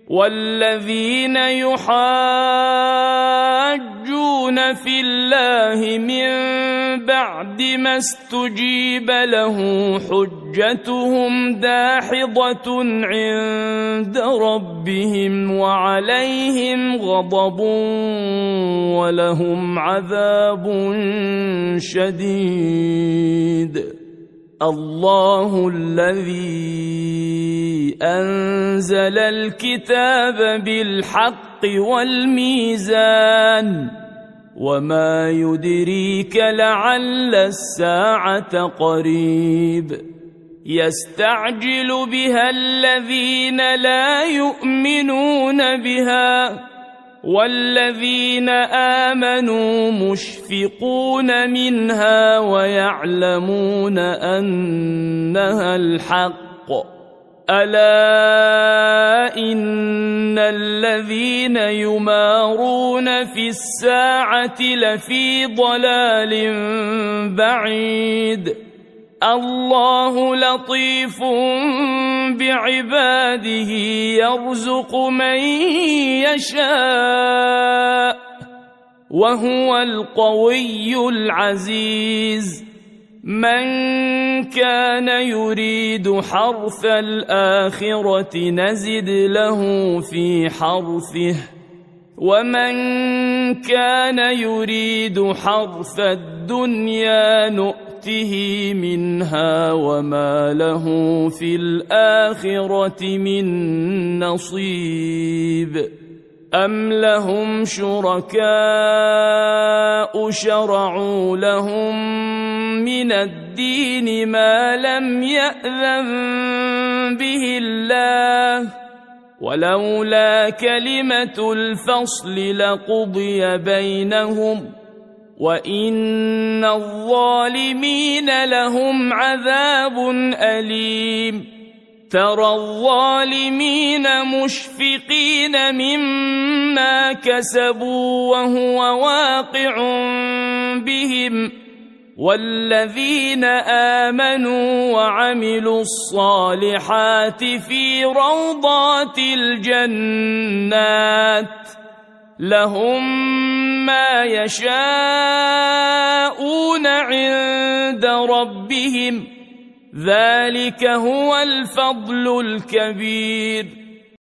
والذين يحاجون في الله من بعد ما استجيب له حجتهم داحضة عند ربهم وعليهم غضب ولهم عذاب شديد. الله الذي أنزل الكتاب بالحق والميزان وما يدريك لعل الساعة قريب. يستعجل بها الذين لا يؤمنون بها والذين آمنوا مشفقون منها ويعلمون أنها الحق. ألا إن الذين يمارون في الساعة لفي ضلال بعيد. الله لطيف بعباده يرزق من يشاء وهو القوي العزيز. من كان يريد حرث الآخرة نزد له في حرثه ومن كان يريد حرث الدنيا نؤته منها وما له في الآخرة من نصيب. أم لهم شركاء شرعوا لهم من الدين ما لم يأذن به الله ولولا كلمة الفصل لقضي بينهم وإن الظالمين لهم عذاب أليم. ترى الظالمين مشفقين مما كسبوا وهو واقع بهم والذين آمنوا وعملوا الصالحات في روضات الجنات لهم ما يشاءون عند ربهم ذلك هو الفضل الكبير.